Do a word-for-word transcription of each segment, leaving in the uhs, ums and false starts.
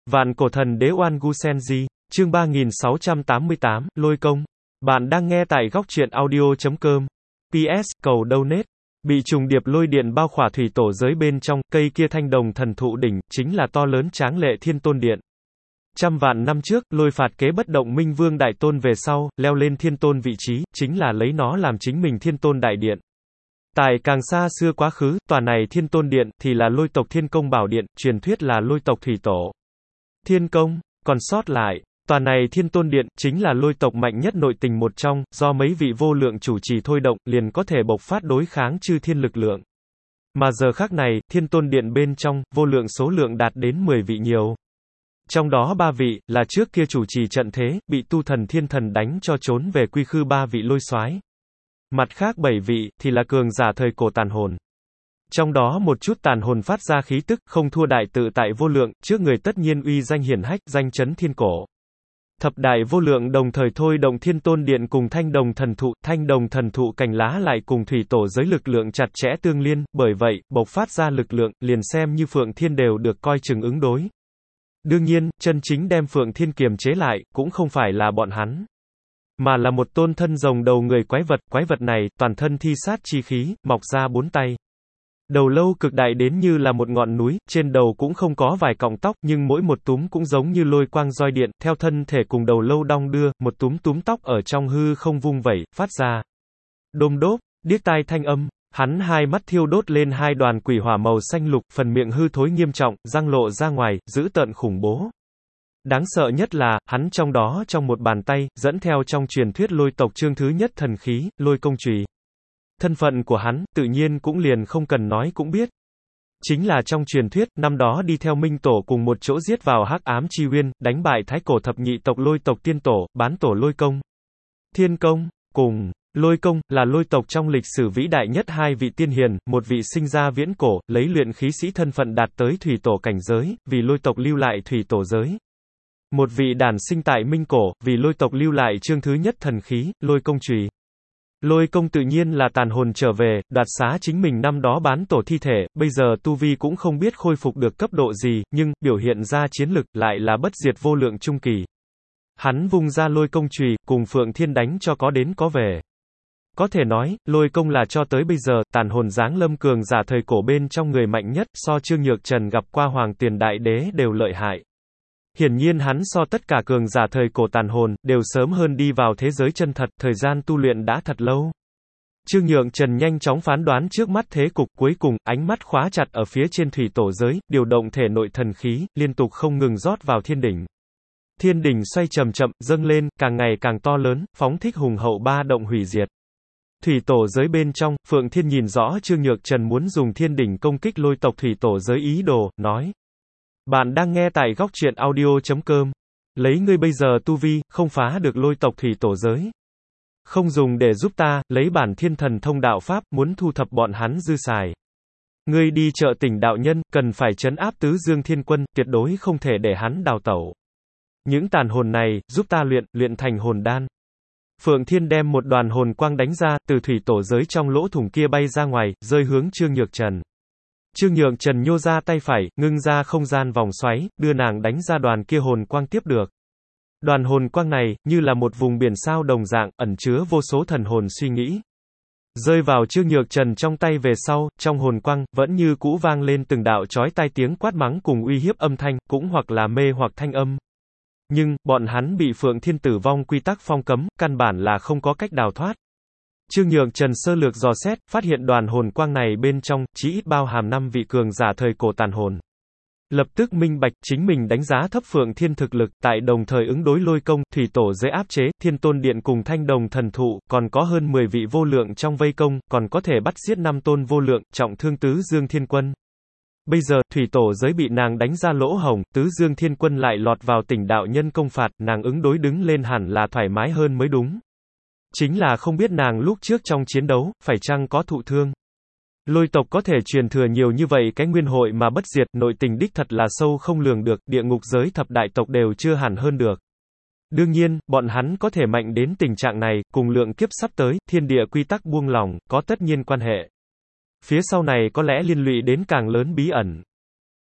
Vạn cổ thần đế Oan Gu Senji, chương ba nghìn sáu trăm tám mươi tám, Lôi Công. Bạn đang nghe tại góc truyện audio chấm com. pê ét, cầu donate. Bị trùng điệp lôi điện bao khỏa thủy tổ giới bên trong, cây kia thanh đồng thần thụ đỉnh, chính là to lớn tráng lệ Thiên Tôn Điện. Trăm vạn năm trước, lôi phạt kế bất động Minh Vương Đại Tôn về sau, leo lên Thiên Tôn vị trí, chính là lấy nó làm chính mình Thiên Tôn Đại Điện. Tại càng xa xưa quá khứ, tòa này Thiên Tôn Điện, thì là lôi tộc Thiên Công Bảo Điện, truyền thuyết là lôi tộc thủy tổ. Thiên Công, còn sót lại, tòa này Thiên Tôn Điện, chính là lôi tộc mạnh nhất nội tình một trong, do mấy vị vô lượng chủ trì thôi động, liền có thể bộc phát đối kháng chư thiên lực lượng. Mà giờ khắc này, Thiên Tôn Điện bên trong, vô lượng số lượng đạt đến mười vị nhiều. Trong đó ba vị, là trước kia chủ trì trận thế, bị tu thần thiên thần đánh cho trốn về quy khư ba vị lôi soái. Mặt khác bảy vị, thì là cường giả thời cổ tàn hồn. Trong đó một chút tàn hồn phát ra khí tức, không thua đại tự tại vô lượng, trước người tất nhiên uy danh hiển hách, danh chấn thiên cổ. Thập đại vô lượng đồng thời thôi động Thiên Tôn Điện cùng thanh đồng thần thụ, thanh đồng thần thụ cành lá lại cùng thủy tổ giới lực lượng chặt chẽ tương liên, bởi vậy, bộc phát ra lực lượng, liền xem như Phượng Thiên đều được coi chừng ứng đối. Đương nhiên, chân chính đem Phượng Thiên kiềm chế lại, cũng không phải là bọn hắn, mà là một tôn thân rồng đầu người quái vật, quái vật này, toàn thân thi sát chi khí, mọc ra bốn tay. Đầu lâu cực đại đến như là một ngọn núi, trên đầu cũng không có vài cọng tóc, nhưng mỗi một túm cũng giống như lôi quang roi điện, theo thân thể cùng đầu lâu đong đưa, một túm túm tóc ở trong hư không vung vẩy, phát ra đôm đốp, điếc tai thanh âm. Hắn hai mắt thiêu đốt lên hai đoàn quỷ hỏa màu xanh lục, phần miệng hư thối nghiêm trọng, răng lộ ra ngoài, dữ tợn khủng bố. Đáng sợ nhất là, hắn trong đó trong một bàn tay, dẫn theo trong truyền thuyết lôi tộc chương thứ nhất thần khí, lôi công chùy. Thân phận của hắn, tự nhiên cũng liền không cần nói cũng biết. Chính là trong truyền thuyết, năm đó đi theo Minh Tổ cùng một chỗ giết vào hắc ám chi uyên, đánh bại thái cổ thập nhị tộc lôi tộc tiên tổ, bán tổ lôi công. Thiên Công, cùng Lôi Công, là lôi tộc trong lịch sử vĩ đại nhất hai vị tiên hiền, một vị sinh ra viễn cổ, lấy luyện khí sĩ thân phận đạt tới thủy tổ cảnh giới, vì lôi tộc lưu lại thủy tổ giới. Một vị đản sinh tại Minh Cổ, vì lôi tộc lưu lại chương thứ nhất thần khí, lôi công chùy. Lôi Công tự nhiên là tàn hồn trở về, đoạt xá chính mình năm đó bán tổ thi thể, bây giờ tu vi cũng không biết khôi phục được cấp độ gì, nhưng, biểu hiện ra chiến lực, lại là bất diệt vô lượng trung kỳ. Hắn vung ra lôi công chùy, cùng Phượng Thiên đánh cho có đến có về. Có thể nói, Lôi Công là cho tới bây giờ, tàn hồn giáng lâm cường giả thời cổ bên trong người mạnh nhất, so Trương Nhược Trần gặp qua Hoàng Tiền Đại Đế đều lợi hại. Hiển nhiên hắn so tất cả cường giả thời cổ tàn hồn, đều sớm hơn đi vào thế giới chân thật, thời gian tu luyện đã thật lâu. Trương Nhược Trần nhanh chóng phán đoán trước mắt thế cục, cuối cùng, ánh mắt khóa chặt ở phía trên thủy tổ giới, điều động thể nội thần khí, liên tục không ngừng rót vào thiên đỉnh. Thiên đỉnh xoay chậm chậm, dâng lên, càng ngày càng to lớn, phóng thích hùng hậu ba động hủy diệt. Thủy tổ giới bên trong, Phượng Thiên nhìn rõ Trương Nhược Trần muốn dùng thiên đỉnh công kích lôi tộc thủy tổ giới ý đồ, nói. Bạn đang nghe tại góc truyện audio chấm com. Lấy ngươi bây giờ tu vi, không phá được lôi tộc thủy tổ giới. Không dùng để giúp ta, lấy bản thiên thần thông đạo pháp, muốn thu thập bọn hắn dư xài. Ngươi đi chợ tỉnh đạo nhân, cần phải trấn áp tứ dương thiên quân, tuyệt đối không thể để hắn đào tẩu. Những tàn hồn này, giúp ta luyện, luyện thành hồn đan. Phượng Thiên đem một đoàn hồn quang đánh ra, từ thủy tổ giới trong lỗ thủng kia bay ra ngoài, rơi hướng Trương Nhược Trần. Trương Nhược Trần nhô ra tay phải, ngưng ra không gian vòng xoáy, đưa nàng đánh ra đoàn kia hồn quang tiếp được. Đoàn hồn quang này, như là một vùng biển sao đồng dạng, ẩn chứa vô số thần hồn suy nghĩ. Rơi vào Trương Nhược Trần trong tay về sau, trong hồn quang, vẫn như cũ vang lên từng đạo chói tai tiếng quát mắng cùng uy hiếp âm thanh, cũng hoặc là mê hoặc thanh âm. Nhưng, bọn hắn bị Phượng Thiên tử vong quy tắc phong cấm, căn bản là không có cách đào thoát. Trương Nhược Trần sơ lược dò xét, phát hiện đoàn hồn quang này bên trong, chỉ ít bao hàm năm vị cường giả thời cổ tàn hồn. Lập tức minh bạch, chính mình đánh giá thấp Phượng Thiên thực lực, tại đồng thời ứng đối lôi công, thủy tổ giới áp chế, Thiên Tôn Điện cùng thanh đồng thần thụ, còn có hơn mười vị vô lượng trong vây công, còn có thể bắt giết năm tôn vô lượng, trọng thương tứ dương thiên quân. Bây giờ, thủy tổ giới bị nàng đánh ra lỗ hổng, tứ dương thiên quân lại lọt vào tỉnh đạo nhân công phạt, nàng ứng đối đứng lên hẳn là thoải mái hơn mới đúng. Chính là không biết nàng lúc trước trong chiến đấu, phải chăng có thụ thương. Lôi tộc có thể truyền thừa nhiều như vậy cái nguyên hội mà bất diệt, nội tình đích thật là sâu không lường được, địa ngục giới thập đại tộc đều chưa hẳn hơn được. Đương nhiên, bọn hắn có thể mạnh đến tình trạng này, cùng lượng kiếp sắp tới, thiên địa quy tắc buông lỏng, có tất nhiên quan hệ. Phía sau này có lẽ liên lụy đến càng lớn bí ẩn.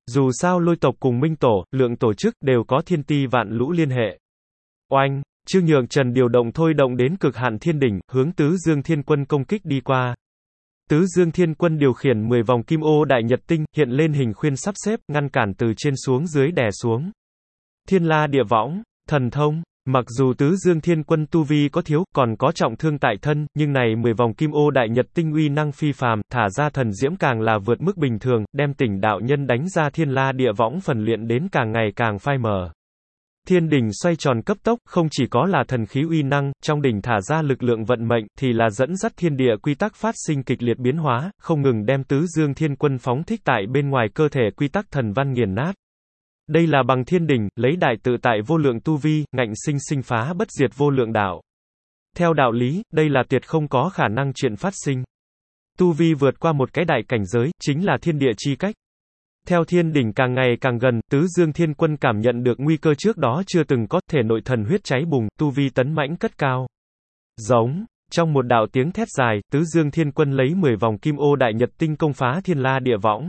Dù sao lôi tộc cùng minh tổ, lượng tổ chức, đều có thiên ti vạn lũ liên hệ. Oanh, Trương Nhược Trần điều động thôi động đến cực hạn thiên đỉnh, hướng Tứ Dương Thiên Quân công kích đi qua. Tứ Dương Thiên Quân điều khiển mười vòng kim ô đại nhật tinh, hiện lên hình khuyên sắp xếp, ngăn cản từ trên xuống dưới đè xuống. Thiên La Địa Võng, thần thông. Mặc dù Tứ Dương Thiên Quân tu vi có thiếu, còn có trọng thương tại thân, nhưng này mười vòng kim ô đại nhật tinh uy năng phi phàm, thả ra thần diễm càng là vượt mức bình thường, đem Tỉnh đạo nhân đánh ra Thiên La Địa Võng phần luyện đến càng ngày càng phai mờ. Thiên đỉnh xoay tròn cấp tốc, không chỉ có là thần khí uy năng, trong đỉnh thả ra lực lượng vận mệnh, thì là dẫn dắt thiên địa quy tắc phát sinh kịch liệt biến hóa, không ngừng đem Tứ Dương Thiên Quân phóng thích tại bên ngoài cơ thể quy tắc thần văn nghiền nát. Đây là bằng thiên đỉnh, lấy đại tự tại vô lượng tu vi, ngạnh sinh sinh phá bất diệt vô lượng đạo. Theo đạo lý, đây là tuyệt không có khả năng chuyện phát sinh. Tu vi vượt qua một cái đại cảnh giới, chính là thiên địa chi cách. Theo thiên đỉnh càng ngày càng gần, Tứ Dương Thiên Quân cảm nhận được nguy cơ trước đó chưa từng có, thể nội thần huyết cháy bùng, tu vi tấn mãnh cất cao. Giống, trong một đạo tiếng thét dài, Tứ Dương Thiên Quân lấy mười vòng kim ô đại nhật tinh công phá Thiên La Địa Võng.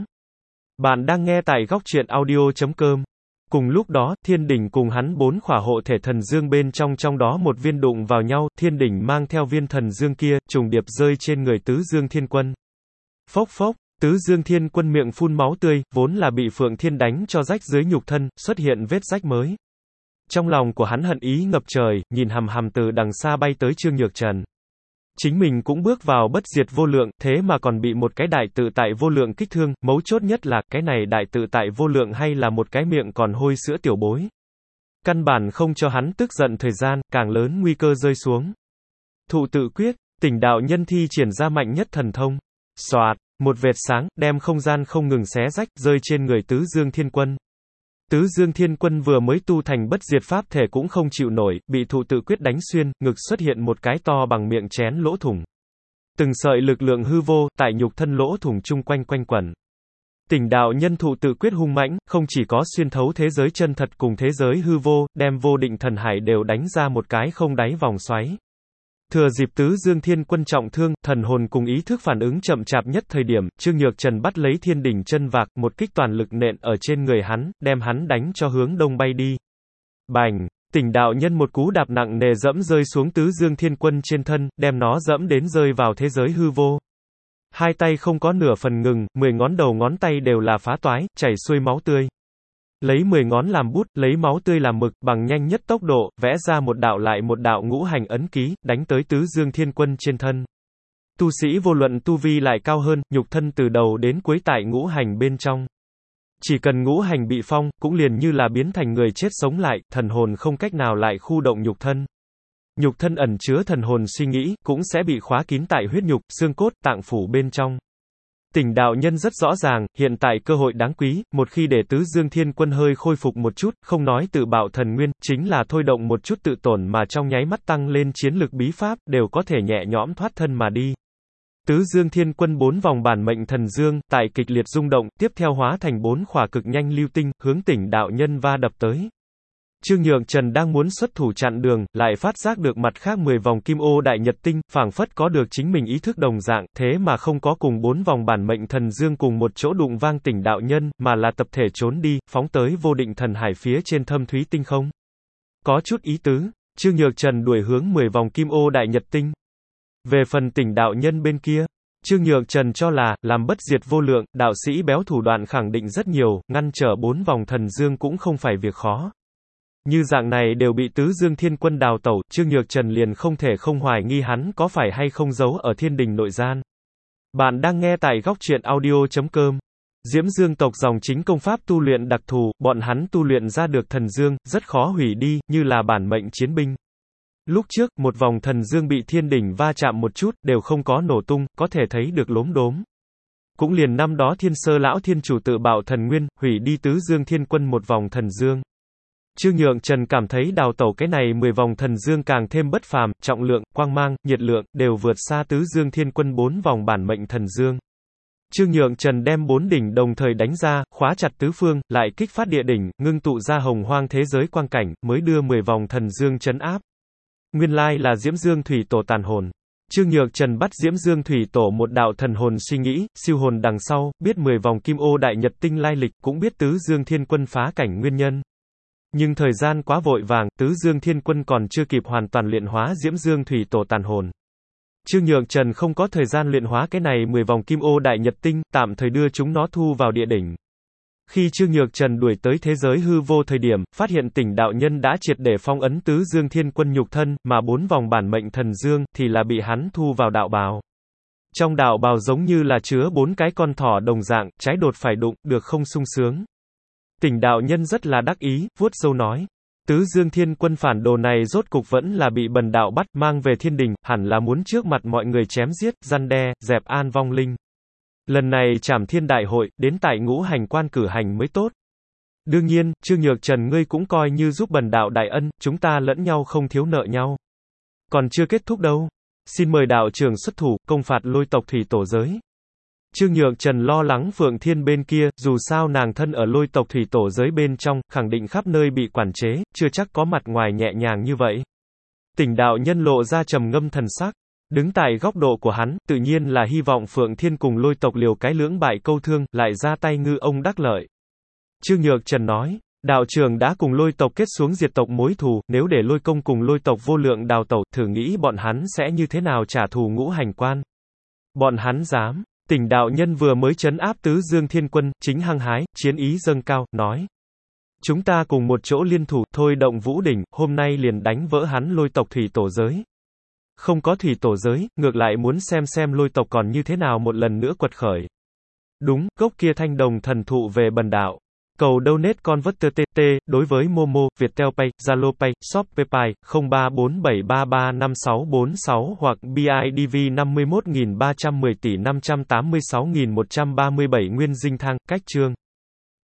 Bạn đang nghe tại góc truyện audio chấm com. Cùng lúc đó, thiên đỉnh cùng hắn bốn khỏa hộ thể thần dương bên trong trong đó một viên đụng vào nhau, thiên đỉnh mang theo viên thần dương kia, trùng điệp rơi trên người Tứ Dương Thiên Quân. Phốc phốc, Tứ Dương Thiên Quân miệng phun máu tươi, vốn là bị Phượng Thiên đánh cho rách dưới nhục thân, xuất hiện vết rách mới. Trong lòng của hắn hận ý ngập trời, nhìn hằm hằm từ đằng xa bay tới Trương Nhược Trần. Chính mình cũng bước vào bất diệt vô lượng, thế mà còn bị một cái đại tự tại vô lượng kích thương, mấu chốt nhất là, cái này đại tự tại vô lượng hay là một cái miệng còn hôi sữa tiểu bối. Căn bản không cho hắn tức giận thời gian, càng lớn nguy cơ rơi xuống. Thụ tự quyết, Tỉnh đạo nhân thi triển ra mạnh nhất thần thông. Xoạt, một vệt sáng, đem không gian không ngừng xé rách, rơi trên người Tứ Dương Thiên Quân. Tứ Dương Thiên Quân vừa mới tu thành bất diệt pháp thể cũng không chịu nổi, bị thụ tự quyết đánh xuyên, ngực xuất hiện một cái to bằng miệng chén lỗ thủng. Từng sợi lực lượng hư vô, tại nhục thân lỗ thủng chung quanh quanh quẩn. Tỉnh đạo nhân thụ tự quyết hung mãnh, không chỉ có xuyên thấu thế giới chân thật cùng thế giới hư vô, đem vô định thần hải đều đánh ra một cái không đáy vòng xoáy. Thừa dịp Tứ Dương Thiên Quân trọng thương, thần hồn cùng ý thức phản ứng chậm chạp nhất thời điểm, Trương Nhược Trần bắt lấy thiên đỉnh chân vạc, một kích toàn lực nện ở trên người hắn, đem hắn đánh cho hướng đông bay đi. Bành! Tỉnh đạo nhân một cú đạp nặng nề dẫm rơi xuống Tứ Dương Thiên Quân trên thân, đem nó dẫm đến rơi vào thế giới hư vô. Hai tay không có nửa phần ngừng, mười ngón đầu ngón tay đều là phá toái, chảy xuôi máu tươi. Lấy mười ngón làm bút, lấy máu tươi làm mực, bằng nhanh nhất tốc độ, vẽ ra một đạo lại một đạo ngũ hành ấn ký, đánh tới Tứ Dương Thiên Quân trên thân. Tu sĩ vô luận tu vi lại cao hơn, nhục thân từ đầu đến cuối tại ngũ hành bên trong. Chỉ cần ngũ hành bị phong, cũng liền như là biến thành người chết sống lại, thần hồn không cách nào lại khu động nhục thân. Nhục thân ẩn chứa thần hồn suy nghĩ, cũng sẽ bị khóa kín tại huyết nhục, xương cốt, tạng phủ bên trong. Tỉnh đạo nhân rất rõ ràng, hiện tại cơ hội đáng quý, một khi để Tứ Dương Thiên Quân hơi khôi phục một chút, không nói tự bạo thần nguyên, chính là thôi động một chút tự tổn mà trong nháy mắt tăng lên chiến lực bí pháp, đều có thể nhẹ nhõm thoát thân mà đi. Tứ Dương Thiên Quân bốn vòng bản mệnh thần dương, tại kịch liệt rung động, tiếp theo hóa thành bốn khỏa cực nhanh lưu tinh, hướng Tỉnh đạo nhân va đập tới. Trương Nhược Trần đang muốn xuất thủ chặn đường, lại phát giác được mặt khác mười vòng kim ô đại nhật tinh, phảng phất có được chính mình ý thức đồng dạng, thế mà không có cùng bốn vòng bản mệnh thần dương cùng một chỗ đụng vang Tỉnh đạo nhân, mà là tập thể trốn đi, phóng tới vô định thần hải phía trên thâm thúy tinh không. Có chút ý tứ, Trương Nhược Trần đuổi hướng mười vòng kim ô đại nhật tinh. Về phần Tỉnh đạo nhân bên kia, Trương Nhược Trần cho là, làm bất diệt vô lượng, đạo sĩ béo thủ đoạn khẳng định rất nhiều, ngăn trở bốn vòng thần dương cũng không phải việc khó. Như dạng này đều bị Tứ Dương Thiên Quân đào tẩu, Trương Nhược Trần liền không thể không hoài nghi hắn có phải hay không giấu ở thiên đình nội gian. Bạn đang nghe tại góc truyện audio chấm com. Diễm Dương tộc dòng chính công pháp tu luyện đặc thù, bọn hắn tu luyện ra được thần dương, rất khó hủy đi, như là bản mệnh chiến binh. Lúc trước, một vòng thần dương bị thiên đỉnh va chạm một chút, đều không có nổ tung, có thể thấy được lốm đốm. Cũng liền năm đó Thiên Sơ lão thiên chủ tự bạo thần nguyên, hủy đi Tứ Dương Thiên Quân một vòng thần dương. Trương Nhược Trần cảm thấy đào tẩu cái này mười vòng thần dương càng thêm bất phàm, trọng lượng, quang mang, nhiệt lượng, đều vượt xa Tứ Dương Thiên Quân bốn vòng bản mệnh thần dương. Trương Nhược Trần đem bốn đỉnh đồng thời đánh ra, khóa chặt tứ phương, lại kích phát địa đỉnh, ngưng tụ ra hồng hoang thế giới quang cảnh, mới đưa mười vòng thần dương trấn áp. Nguyên lai là Diễm Dương thủy tổ tàn hồn. Trương Nhược Trần bắt Diễm Dương Thủy Tổ một đạo thần hồn suy nghĩ, siêu hồn đằng sau, biết mười vòng kim ô đại nhật tinh lai lịch, cũng biết Tứ Dương Thiên Quân phá cảnh nguyên nhân. Nhưng thời gian quá vội vàng, Tứ Dương Thiên Quân còn chưa kịp hoàn toàn luyện hóa Diễm Dương Thủy Tổ tàn hồn. Trương Nhược Trần không có thời gian luyện hóa cái này mười vòng kim ô đại nhật tinh, tạm thời đưa chúng nó thu vào địa đỉnh. Khi Trương Nhược Trần đuổi tới thế giới hư vô thời điểm, phát hiện Tỉnh đạo nhân đã triệt để phong ấn Tứ Dương Thiên Quân nhục thân, mà bốn vòng bản mệnh thần dương, thì là bị hắn thu vào đạo bào. Trong đạo bào giống như là chứa bốn cái con thỏ đồng dạng, trái đột phải đụng, được không sung sướng. Tỉnh đạo nhân rất là đắc ý, vuốt râu nói. Tứ Dương Thiên Quân phản đồ này rốt cục vẫn là bị bần đạo bắt, mang về thiên đình, hẳn là muốn trước mặt mọi người chém giết, răn đe, dẹp an vong linh. Lần này Trảm Thiên Đại hội, đến tại Ngũ Hành Quan cử hành mới tốt. Đương nhiên, Trương Nhược Trần ngươi cũng coi như giúp bần đạo đại ân, chúng ta lẫn nhau không thiếu nợ nhau. Còn chưa kết thúc đâu. Xin mời đạo trưởng xuất thủ, công phạt lôi tộc thủy tổ giới. Trương Nhược Trần lo lắng Phượng Thiên bên kia, dù sao nàng thân ở lôi tộc thủy tổ giới bên trong, khẳng định khắp nơi bị quản chế, chưa chắc có mặt ngoài nhẹ nhàng như vậy. Tỉnh đạo nhân lộ ra trầm ngâm thần sắc. Đứng tại góc độ của hắn, tự nhiên là hy vọng Phượng Thiên cùng lôi tộc liều cái lưỡng bại câu thương, lại ra tay ngư ông đắc lợi. Trương Nhược Trần nói, đạo trưởng đã cùng lôi tộc kết xuống diệt tộc mối thù, nếu để lôi công cùng lôi tộc vô lượng đào tẩu, thử nghĩ bọn hắn sẽ như thế nào trả thù Ngũ Hành Quan. Bọn hắn dám. Tỉnh đạo nhân vừa mới trấn áp Tứ Dương Thiên Quân, chính hăng hái, chiến ý dâng cao, nói. Chúng ta cùng một chỗ liên thủ, thôi động vũ đỉnh, hôm nay liền đánh vỡ hắn lôi tộc thủy tổ giới. Không có thủy tổ giới, ngược lại muốn xem xem lôi tộc còn như thế nào một lần nữa quật khởi. Đúng, gốc kia thanh đồng thần thụ về bần đạo. Cầu donate converter tê tê, đối với Momo, Viettel Pay, Zalo Pay, Shopee Pay, không ba bốn bảy ba ba năm sáu bốn sáu hoặc bê i đê vê năm mươi mốt nghìn ba trăm mười tỷ năm trăm tám mươi sáu nghìn một trăm ba mươi bảy Nguyên Dinh Thang, cách chương.